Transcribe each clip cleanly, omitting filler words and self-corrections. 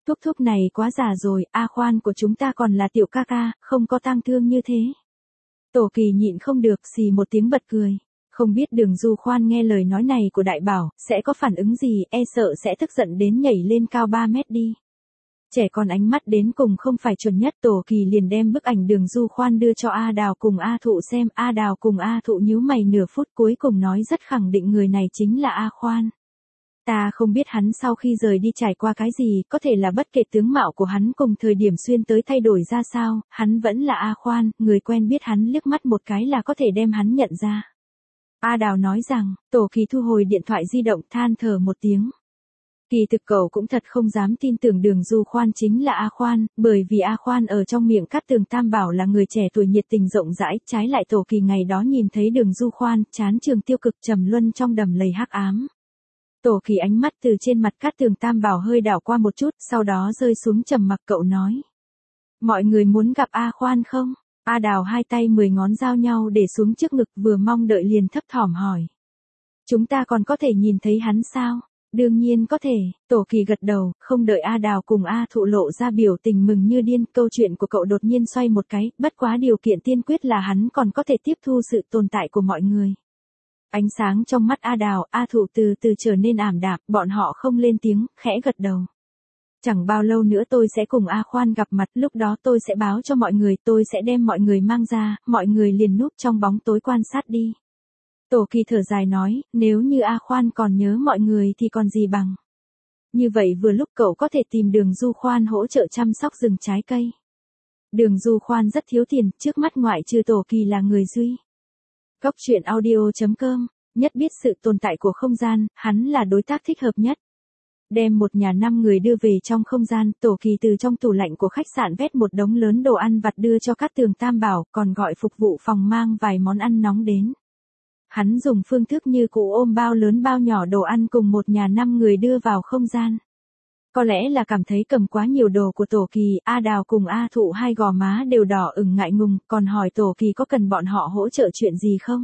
Thúc thúc này quá già rồi, A Khoan của chúng ta còn là tiểu ca ca, không có tang thương như thế. Tổ Kỳ nhịn không được xì một tiếng bật cười. Không biết Đường Du Khoan nghe lời nói này của đại bảo, sẽ có phản ứng gì, e sợ sẽ tức giận đến nhảy lên cao 3 mét đi. Trẻ con ánh mắt đến cùng không phải chuẩn nhất, Tổ Kỳ liền đem bức ảnh Đường Du Khoan đưa cho A Đào cùng A Thụ xem, A Đào cùng A Thụ nhíu mày nửa phút cuối cùng nói rất khẳng định người này chính là A Khoan. Ta không biết hắn sau khi rời đi trải qua cái gì, có thể là bất kể tướng mạo của hắn cùng thời điểm xuyên tới thay đổi ra sao, hắn vẫn là A Khoan, người quen biết hắn liếc mắt một cái là có thể đem hắn nhận ra. A Đào nói rằng, Tổ Kỳ thu hồi điện thoại di động than thở một tiếng. Kỳ thực cậu cũng thật không dám tin tưởng Đường Du Khoan chính là A Khoan, bởi vì A Khoan ở trong miệng Cát Tường Tam Bảo là người trẻ tuổi nhiệt tình rộng rãi, trái lại Tổ Kỳ ngày đó nhìn thấy Đường Du Khoan, chán trường tiêu cực trầm luân trong đầm lầy hắc ám. Tổ Kỳ ánh mắt từ trên mặt Cát Tường Tam Bảo hơi đảo qua một chút, sau đó rơi xuống trầm mặc, cậu nói. Mọi người muốn gặp A Khoan không? A Đào hai tay 10 ngón giao nhau để xuống trước ngực, vừa mong đợi liền thấp thỏm hỏi. Chúng ta còn có thể nhìn thấy hắn sao? Đương nhiên có thể, Tổ Kỳ gật đầu, không đợi A Đào cùng A Thụ lộ ra biểu tình mừng như điên, câu chuyện của cậu đột nhiên xoay một cái, bất quá điều kiện tiên quyết là hắn còn có thể tiếp thu sự tồn tại của mọi người. Ánh sáng trong mắt A Đào, A Thụ từ từ trở nên ảm đạm, bọn họ không lên tiếng, khẽ gật đầu. Chẳng bao lâu nữa tôi sẽ cùng A Khoan gặp mặt, lúc đó tôi sẽ báo cho mọi người, tôi sẽ đem mọi người mang ra, mọi người liền núp trong bóng tối quan sát đi. Tổ Kỳ thở dài nói, nếu như A Khoan còn nhớ mọi người thì còn gì bằng. Như vậy vừa lúc cậu có thể tìm Đường Du Khoan hỗ trợ chăm sóc rừng trái cây. Đường Du Khoan rất thiếu tiền, trước mắt ngoại trừ Tổ Kỳ là người duy. Góc truyện audio.com, nhất biết sự tồn tại của không gian, hắn là đối tác thích hợp nhất. Đem một nhà 5 người đưa về trong không gian, Tổ Kỳ từ trong tủ lạnh của khách sạn vét một đống lớn đồ ăn vặt đưa cho Cát Tường Tam Bảo, còn gọi phục vụ phòng mang vài món ăn nóng đến. Hắn dùng phương thức như cũ ôm bao lớn bao nhỏ đồ ăn cùng một nhà 5 người đưa vào không gian. Có lẽ là cảm thấy cầm quá nhiều đồ của Tổ Kỳ, A Đào cùng A Thụ hai gò má đều đỏ ửng ngại ngùng, còn hỏi Tổ Kỳ có cần bọn họ hỗ trợ chuyện gì không?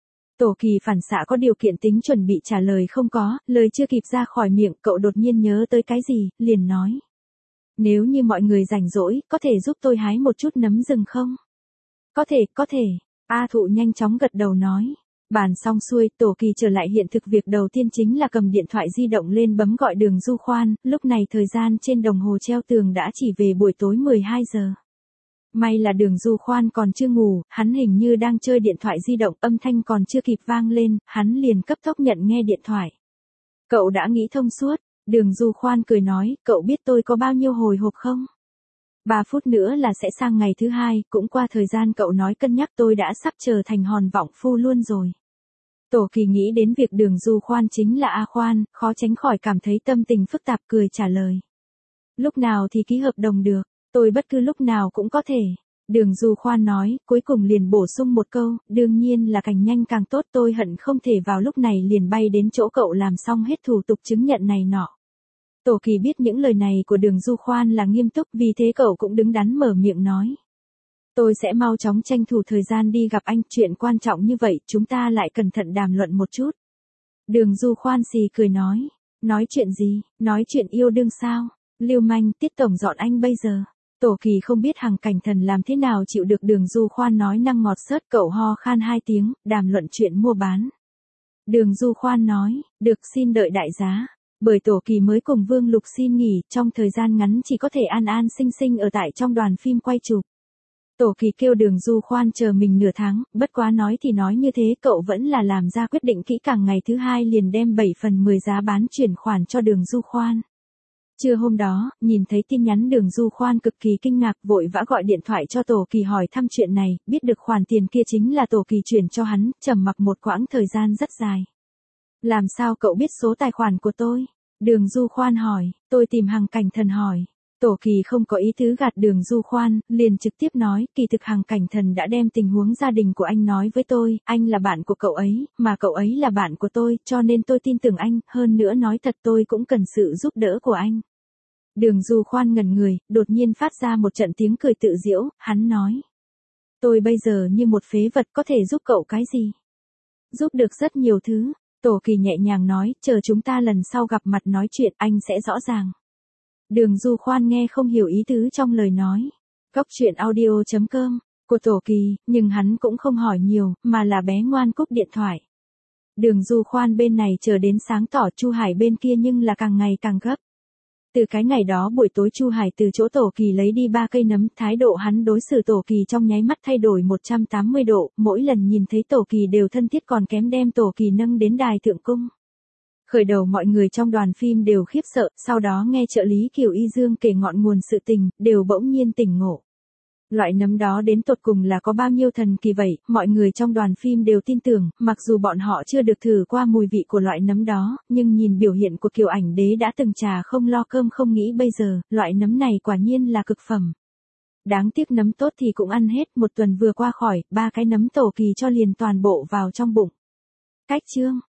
Tổ Kỳ phản xạ có điều kiện tính chuẩn bị trả lời không có, lời chưa kịp ra khỏi miệng, cậu đột nhiên nhớ tới cái gì, liền nói. Nếu như mọi người rảnh rỗi, có thể giúp tôi hái một chút nấm rừng không? Có thể, A Thụ nhanh chóng gật đầu nói. Bàn xong xuôi, Tổ Kỳ trở lại hiện thực, việc đầu tiên chính là cầm điện thoại di động lên bấm gọi Đường Du Khoan, lúc này thời gian trên đồng hồ treo tường đã chỉ về buổi tối 12 giờ. May là Đường Du Khoan còn chưa ngủ, hắn hình như đang chơi điện thoại di động, âm thanh còn chưa kịp vang lên, hắn liền cấp tốc nhận nghe điện thoại. Cậu đã nghĩ thông suốt, Đường Du Khoan cười nói, cậu biết tôi có bao nhiêu hồi hộp không? 3 phút nữa là sẽ sang ngày thứ 2, cũng qua thời gian cậu nói cân nhắc tôi đã sắp trở thành hòn vọng phu luôn rồi. Tổ Kỳ nghĩ đến việc Đường Du Khoan chính là A Khoan, khó tránh khỏi cảm thấy tâm tình phức tạp, cười trả lời. Lúc nào thì ký hợp đồng được, tôi bất cứ lúc nào cũng có thể. Đường Du Khoan nói, cuối cùng liền bổ sung một câu, đương nhiên là càng nhanh càng tốt, tôi hận không thể vào lúc này liền bay đến chỗ cậu làm xong hết thủ tục chứng nhận này nọ. Tổ Kỳ biết những lời này của Đường Du Khoan là nghiêm túc, vì thế cậu cũng đứng đắn mở miệng nói. Tôi sẽ mau chóng tranh thủ thời gian đi gặp anh, chuyện quan trọng như vậy, chúng ta lại cẩn thận đàm luận một chút. Đường Du Khoan xì cười nói chuyện gì, nói chuyện yêu đương sao, lưu manh, Tiết tổng dọn anh bây giờ. Tổ Kỳ không biết Hằng Cảnh Thần làm thế nào chịu được Đường Du Khoan nói năng ngọt xớt, cậu ho khan 2 tiếng, đàm luận chuyện mua bán. Đường Du Khoan nói, được, xin đợi đại giá. Bởi Tổ Kỳ mới cùng Vương Lục xin nghỉ, trong thời gian ngắn chỉ có thể an an sinh sinh ở tại trong đoàn phim quay chụp. Tổ Kỳ kêu Đường Du Khoan chờ mình nửa tháng, bất quá nói thì nói như thế, cậu vẫn là làm ra quyết định kỹ càng, ngày thứ 2 liền đem 7/10 giá bán chuyển khoản cho Đường Du Khoan. Trưa hôm đó, nhìn thấy tin nhắn Đường Du Khoan cực kỳ kinh ngạc, vội vã gọi điện thoại cho Tổ Kỳ hỏi thăm chuyện này, biết được khoản tiền kia chính là Tổ Kỳ chuyển cho hắn, trầm mặc một quãng thời gian rất dài. Làm sao cậu biết số tài khoản của tôi? Đường Du Khoan hỏi, tôi tìm Hằng Cảnh Thần hỏi. Tổ Kỳ không có ý tứ gạt Đường Du Khoan, liền trực tiếp nói, kỳ thực Hằng Cảnh Thần đã đem tình huống gia đình của anh nói với tôi, anh là bạn của cậu ấy, mà cậu ấy là bạn của tôi, cho nên tôi tin tưởng anh, hơn nữa nói thật tôi cũng cần sự giúp đỡ của anh. Đường Du Khoan ngẩn người, đột nhiên phát ra một trận tiếng cười tự giễu, hắn nói. Tôi bây giờ như một phế vật, có thể giúp cậu cái gì? Giúp được rất nhiều thứ. Tổ Kỳ nhẹ nhàng nói, chờ chúng ta lần sau gặp mặt nói chuyện anh sẽ rõ ràng. Đường Du Khoan nghe không hiểu ý tứ trong lời nói. Cốc truyện audio.com, của Tổ Kỳ, nhưng hắn cũng không hỏi nhiều, mà là bé ngoan cúp điện thoại. Đường Du Khoan bên này chờ đến sáng tỏ, Chu Hải bên kia nhưng là càng ngày càng gấp. Từ cái ngày đó buổi tối Chu Hải từ chỗ Tổ Kỳ lấy đi 3 cây nấm, thái độ hắn đối xử Tổ Kỳ trong nháy mắt thay đổi 180 độ, mỗi lần nhìn thấy Tổ Kỳ đều thân thiết còn kém đem Tổ Kỳ nâng đến đài thượng cung. Khởi đầu mọi người trong đoàn phim đều khiếp sợ, sau đó nghe trợ lý Kiều Y Dương kể ngọn nguồn sự tình, đều bỗng nhiên tỉnh ngộ. Loại nấm đó đến tột cùng là có bao nhiêu thần kỳ vậy, mọi người trong đoàn phim đều tin tưởng, mặc dù bọn họ chưa được thử qua mùi vị của loại nấm đó, nhưng nhìn biểu hiện của Kiều Ảnh Đế đã từng trà không lo cơm không nghĩ bây giờ, loại nấm này quả nhiên là cực phẩm. Đáng tiếc nấm tốt thì cũng ăn hết, một tuần vừa qua khỏi, 3 cái nấm Tổ Kỳ cho liền toàn bộ vào trong bụng. Cách chương